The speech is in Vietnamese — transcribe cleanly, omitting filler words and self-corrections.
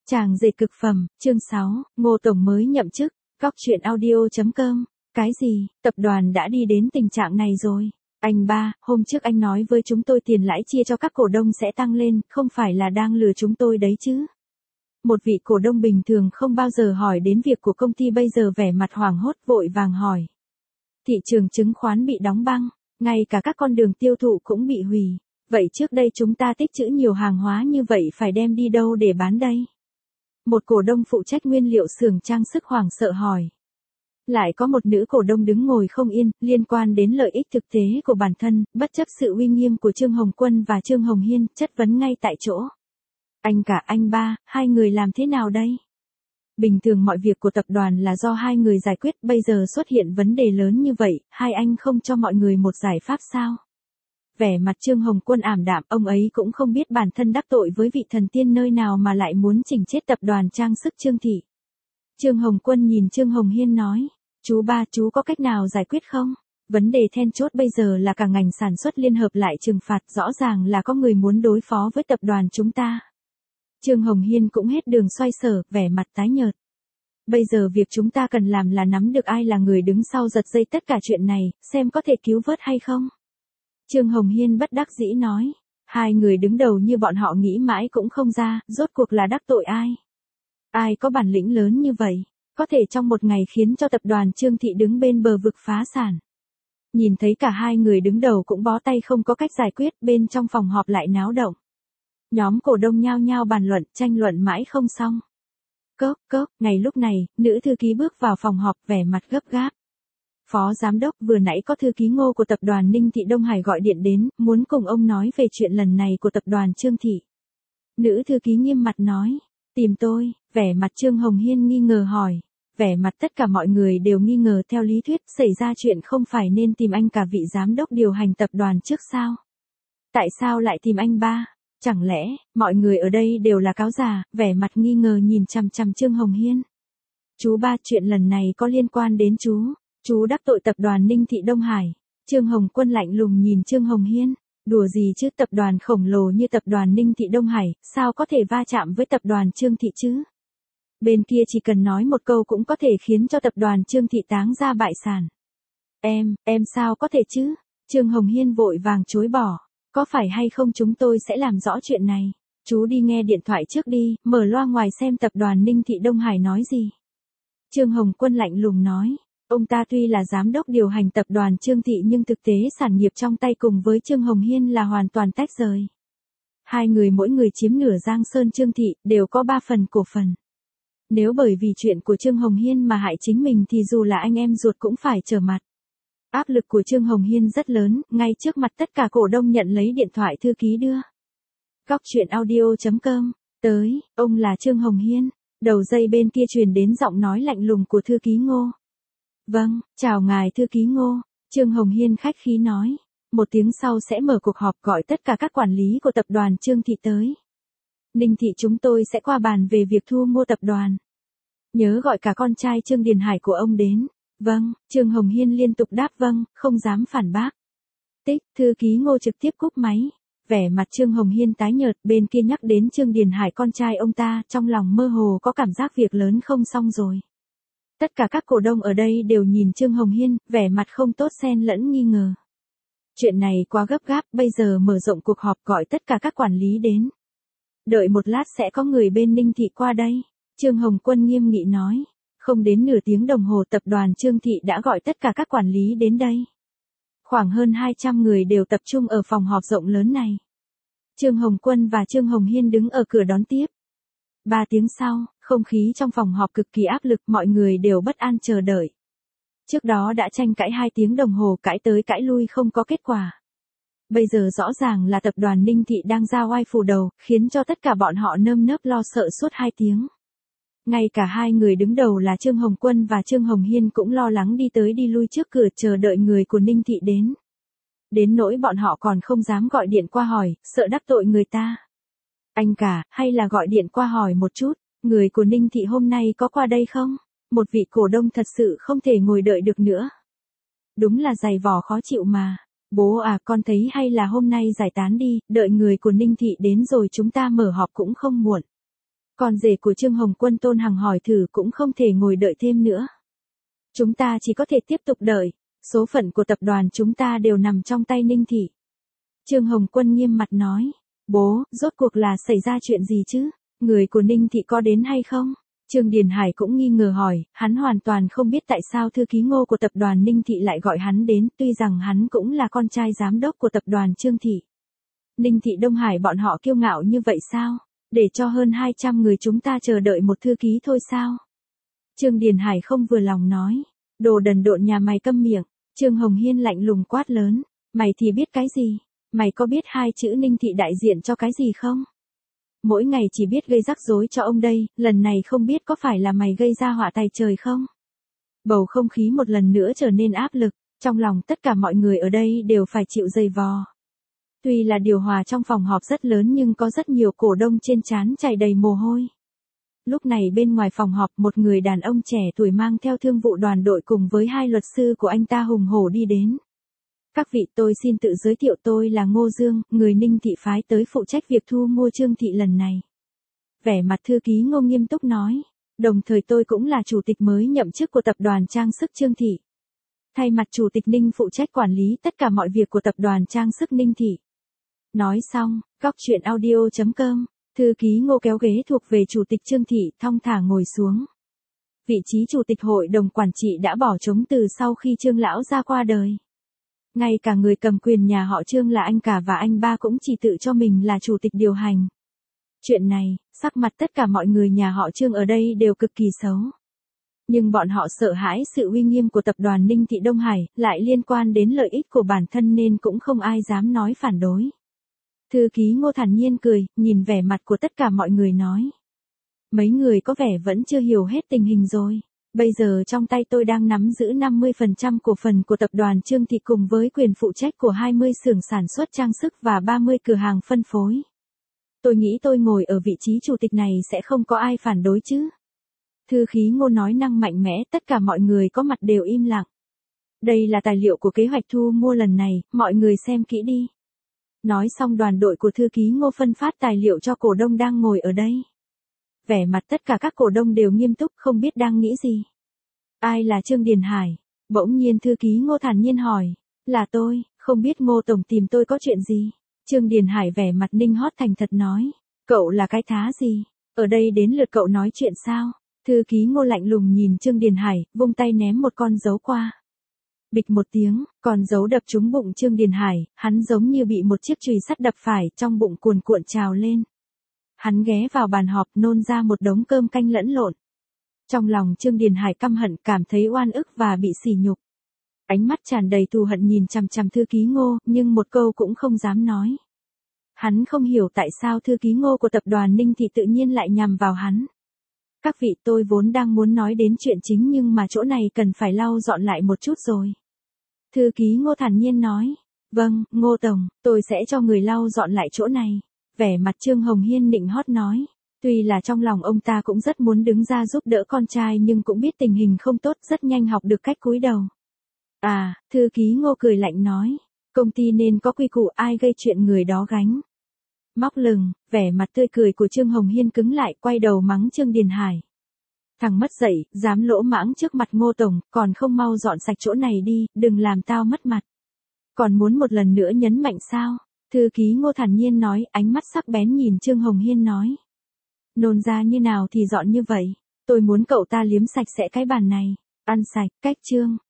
Chàng dệt cực phẩm, chương 6, Ngô Tổng mới nhậm chức, Góc Chuyện Audio.com. Cái gì, tập đoàn đã đi đến tình trạng này rồi? Anh ba, hôm trước anh nói với chúng tôi tiền lãi chia cho các cổ đông sẽ tăng lên, không phải là đang lừa chúng tôi đấy chứ? Một vị cổ đông bình thường không bao giờ hỏi đến việc của công ty bây giờ vẻ mặt hoảng hốt vội vàng hỏi. Thị trường chứng khoán bị đóng băng, ngay cả các con đường tiêu thụ cũng bị hủy. Vậy trước đây chúng ta tích trữ nhiều hàng hóa như vậy phải đem đi đâu để bán đây? Một cổ đông phụ trách nguyên liệu xưởng trang sức hoảng sợ hỏi. Lại có một nữ cổ đông đứng ngồi không yên, liên quan đến lợi ích thực tế của bản thân, bất chấp sự uy nghiêm của Trương Hồng Quân và Trương Hồng Hiên, chất vấn ngay tại chỗ. Anh cả anh ba, hai người làm thế nào đây? Bình thường mọi việc của tập đoàn là do hai người giải quyết, bây giờ xuất hiện vấn đề lớn như vậy, hai anh không cho mọi người một giải pháp sao? Vẻ mặt Trương Hồng Quân ảm đạm, ông ấy cũng không biết bản thân đắc tội với vị thần tiên nơi nào mà lại muốn chỉnh chết tập đoàn trang sức Trương Thị. Trương Hồng Quân nhìn Trương Hồng Hiên nói, chú ba, chú có cách nào giải quyết không? Vấn đề then chốt bây giờ là cả ngành sản xuất liên hợp lại trừng phạt, rõ ràng là có người muốn đối phó với tập đoàn chúng ta. Trương Hồng Hiên cũng hết đường xoay sở, vẻ mặt tái nhợt. Bây giờ việc chúng ta cần làm là nắm được ai là người đứng sau giật dây tất cả chuyện này, xem có thể cứu vớt hay không. Trương Hồng Hiên bất đắc dĩ nói, hai người đứng đầu như bọn họ nghĩ mãi cũng không ra, rốt cuộc là đắc tội ai. Ai có bản lĩnh lớn như vậy, có thể trong một ngày khiến cho tập đoàn Trương Thị đứng bên bờ vực phá sản. Nhìn thấy cả hai người đứng đầu cũng bó tay không có cách giải quyết, bên trong phòng họp lại náo động. Nhóm cổ đông nhao nhao bàn luận, tranh luận mãi không xong. Cốc, ngay lúc này, nữ thư ký bước vào phòng họp vẻ mặt gấp gáp. Phó giám đốc, vừa nãy có thư ký Ngô của tập đoàn Ninh Thị Đông Hải gọi điện đến, muốn cùng ông nói về chuyện lần này của tập đoàn Trương Thị. Nữ thư ký nghiêm mặt nói, tìm tôi, vẻ mặt Trương Hồng Hiên nghi ngờ hỏi. Vẻ mặt tất cả mọi người đều nghi ngờ, theo lý thuyết, xảy ra chuyện không phải nên tìm anh cả vị giám đốc điều hành tập đoàn trước sao? Tại sao lại tìm anh ba? Chẳng lẽ, mọi người ở đây đều là cáo già, vẻ mặt nghi ngờ nhìn chằm chằm Trương Hồng Hiên. Chú ba, chuyện lần này có liên quan đến chú đắc tội tập đoàn Ninh Thị Đông Hải. Trương Hồng Quân lạnh lùng nhìn Trương Hồng Hiên, đùa gì chứ, tập đoàn khổng lồ như tập đoàn Ninh Thị Đông Hải, sao có thể va chạm với tập đoàn Trương Thị chứ? Bên kia chỉ cần nói một câu cũng có thể khiến cho tập đoàn Trương Thị táng ra bại sản. Em sao có thể chứ? Trương Hồng Hiên vội vàng chối bỏ. Có phải hay không chúng tôi sẽ làm rõ chuyện này. Chú đi nghe điện thoại trước đi, mở loa ngoài xem tập đoàn Ninh Thị Đông Hải nói gì. Trương Hồng Quân lạnh lùng nói. Ông ta tuy là giám đốc điều hành tập đoàn Trương Thị nhưng thực tế sản nghiệp trong tay cùng với Trương Hồng Hiên là hoàn toàn tách rời. Hai người mỗi người chiếm nửa Giang Sơn Trương Thị, đều có 3 phần cổ phần. Nếu bởi vì chuyện của Trương Hồng Hiên mà hại chính mình thì dù là anh em ruột cũng phải trở mặt. Áp lực của Trương Hồng Hiên rất lớn, ngay trước mặt tất cả cổ đông nhận lấy điện thoại thư ký đưa. Góc Chuyện Audio.com, tới, ông là Trương Hồng Hiên. Đầu dây bên kia truyền đến giọng nói lạnh lùng của thư ký Ngô. Vâng, chào ngài thư ký Ngô, Trương Hồng Hiên khách khí nói. Một tiếng sau sẽ mở cuộc họp gọi tất cả các quản lý của tập đoàn Trương Thị tới. Ninh Thị chúng tôi sẽ qua bàn về việc thu mua tập đoàn. Nhớ gọi cả con trai Trương Điền Hải của ông đến. Vâng, Trương Hồng Hiên liên tục đáp vâng, không dám phản bác. Thư ký Ngô trực tiếp cúp máy. Vẻ mặt Trương Hồng Hiên tái nhợt, bên kia nhắc đến Trương Điền Hải con trai ông ta, trong lòng mơ hồ có cảm giác việc lớn không xong rồi. Tất cả các cổ đông ở đây đều nhìn Trương Hồng Hiên, vẻ mặt không tốt xen lẫn nghi ngờ. Chuyện này quá gấp gáp, bây giờ mở rộng cuộc họp gọi tất cả các quản lý đến. Đợi một lát sẽ có người bên Ninh Thị qua đây. Trương Hồng Quân nghiêm nghị nói. Không đến nửa tiếng đồng hồ tập đoàn Trương Thị đã gọi tất cả các quản lý đến đây. Khoảng hơn 200 người đều tập trung ở phòng họp rộng lớn này. Trương Hồng Quân và Trương Hồng Hiên đứng ở cửa đón tiếp. 3 tiếng sau, không khí trong phòng họp cực kỳ áp lực, mọi người đều bất an chờ đợi. Trước đó đã tranh cãi 2 tiếng đồng hồ, cãi tới cãi lui không có kết quả. Bây giờ rõ ràng là tập đoàn Ninh Thị đang ra oai phủ đầu, khiến cho tất cả bọn họ nơm nớp lo sợ suốt 2 tiếng. Ngay cả hai người đứng đầu là Trương Hồng Quân và Trương Hồng Hiên cũng lo lắng đi tới đi lui trước cửa chờ đợi người của Ninh Thị đến. Đến nỗi bọn họ còn không dám gọi điện qua hỏi, sợ đắc tội người ta. Anh cả, hay là gọi điện qua hỏi một chút, người của Ninh Thị hôm nay có qua đây không? Một vị cổ đông thật sự không thể ngồi đợi được nữa. Đúng là dày vò khó chịu mà. Bố à, con thấy hay là hôm nay giải tán đi, đợi người của Ninh Thị đến rồi chúng ta mở họp cũng không muộn. Con rể của Trương Hồng Quân Tôn Hằng hỏi thử cũng không thể ngồi đợi thêm nữa. Chúng ta chỉ có thể tiếp tục đợi, số phận của tập đoàn chúng ta đều nằm trong tay Ninh Thị. Trương Hồng Quân nghiêm mặt nói, bố, rốt cuộc là xảy ra chuyện gì chứ? Người của Ninh Thị có đến hay không? Trương Điền Hải cũng nghi ngờ hỏi, hắn hoàn toàn không biết tại sao thư ký Ngô của tập đoàn Ninh Thị lại gọi hắn đến, tuy rằng hắn cũng là con trai giám đốc của tập đoàn Trương Thị. Ninh Thị Đông Hải bọn họ kiêu ngạo như vậy sao? Để cho hơn 200 người chúng ta chờ đợi một thư ký thôi sao? Trương Điền Hải không vừa lòng nói, đồ đần độn nhà mày câm miệng. Trương Hồng Hiên lạnh lùng quát lớn, mày thì biết cái gì? Mày có biết hai chữ Ninh Thị đại diện cho cái gì không? Mỗi ngày chỉ biết gây rắc rối cho ông đây, lần này không biết có phải là mày gây ra họa tày trời không? Bầu không khí một lần nữa trở nên áp lực, trong lòng tất cả mọi người ở đây đều phải chịu dày vò. Tuy là điều hòa trong phòng họp rất lớn nhưng có rất nhiều cổ đông trên trán chảy đầy mồ hôi. Lúc này bên ngoài phòng họp một người đàn ông trẻ tuổi mang theo thương vụ đoàn đội cùng với hai luật sư của anh ta hùng hổ đi đến. Các vị, tôi xin tự giới thiệu, tôi là Ngô Dương, người Ninh Thị phái tới phụ trách việc thu mua Trương Thị lần này. Vẻ mặt thư ký Ngô nghiêm túc nói, đồng thời tôi cũng là chủ tịch mới nhậm chức của tập đoàn trang sức Trương Thị. Thay mặt chủ tịch Ninh phụ trách quản lý tất cả mọi việc của tập đoàn trang sức Ninh Thị. Nói xong, góc chuyện audio.com, thư ký Ngô kéo ghế thuộc về chủ tịch Trương Thị thong thả ngồi xuống. Vị trí chủ tịch hội đồng quản trị đã bỏ trống từ sau khi Trương lão ra qua đời. Ngay cả người cầm quyền nhà họ Trương là anh cả và anh ba cũng chỉ tự cho mình là chủ tịch điều hành. Chuyện này, sắc mặt tất cả mọi người nhà họ Trương ở đây đều cực kỳ xấu. Nhưng bọn họ sợ hãi sự uy nghiêm của tập đoàn Ninh Thị Đông Hải, lại liên quan đến lợi ích của bản thân nên cũng không ai dám nói phản đối. Thư ký Ngô thản nhiên cười, nhìn vẻ mặt của tất cả mọi người nói. Mấy người có vẻ vẫn chưa hiểu hết tình hình rồi. Bây giờ trong tay tôi đang nắm giữ 50% cổ phần của tập đoàn Trương Thị cùng với quyền phụ trách của 20 xưởng sản xuất trang sức và 30 cửa hàng phân phối. Tôi nghĩ tôi ngồi ở vị trí chủ tịch này sẽ không có ai phản đối chứ. Thư ký Ngô nói năng mạnh mẽ, tất cả mọi người có mặt đều im lặng. Đây là tài liệu của kế hoạch thu mua lần này, mọi người xem kỹ đi. Nói xong đoàn đội của thư ký Ngô phân phát tài liệu cho cổ đông đang ngồi ở đây. Vẻ mặt tất cả các cổ đông đều nghiêm túc không biết đang nghĩ gì. Ai là Trương Điền Hải? Bỗng nhiên thư ký Ngô thản nhiên hỏi. Là tôi, không biết Ngô Tổng tìm tôi có chuyện gì? Trương Điền Hải vẻ mặt ninh hót thành thật nói. Cậu là cái thá gì? Ở đây đến lượt cậu nói chuyện sao? Thư ký Ngô lạnh lùng nhìn Trương Điền Hải, vung tay ném một con dấu qua. Bịch một tiếng, con dấu đập trúng bụng Trương Điền Hải, hắn giống như bị một chiếc chùy sắt đập phải, trong bụng cuồn cuộn trào lên. Hắn ghé vào bàn họp nôn ra một đống cơm canh lẫn lộn. Trong lòng Trương Điền Hải căm hận, cảm thấy oan ức và bị sỉ nhục. Ánh mắt tràn đầy thù hận nhìn chằm chằm thư ký Ngô, nhưng một câu cũng không dám nói. Hắn không hiểu tại sao thư ký Ngô của tập đoàn Ninh Thị tự nhiên lại nhằm vào hắn. Các vị, tôi vốn đang muốn nói đến chuyện chính nhưng mà chỗ này cần phải lau dọn lại một chút rồi. Thư ký Ngô thản nhiên nói. Vâng, Ngô Tổng, tôi sẽ cho người lau dọn lại chỗ này. Vẻ mặt Trương Hồng Hiên nịnh hót nói. Tuy là trong lòng ông ta cũng rất muốn đứng ra giúp đỡ con trai nhưng cũng biết tình hình không tốt, rất nhanh học được cách cúi đầu. À, thư ký Ngô cười lạnh nói. Công ty nên có quy củ, ai gây chuyện người đó gánh. Móc lừng, vẻ mặt tươi cười của Trương Hồng Hiên cứng lại, quay đầu mắng Trương Điền Hải. Thằng mất dạy, dám lỗ mãng trước mặt Ngô Tổng, còn không mau dọn sạch chỗ này đi, đừng làm tao mất mặt. Còn muốn một lần nữa nhấn mạnh sao? Thư ký Ngô thản nhiên nói, ánh mắt sắc bén nhìn Trương Hồng Hiên nói. Nôn ra như nào thì dọn như vậy, tôi muốn cậu ta liếm sạch sẽ cái bàn này, ăn sạch, cách Trương.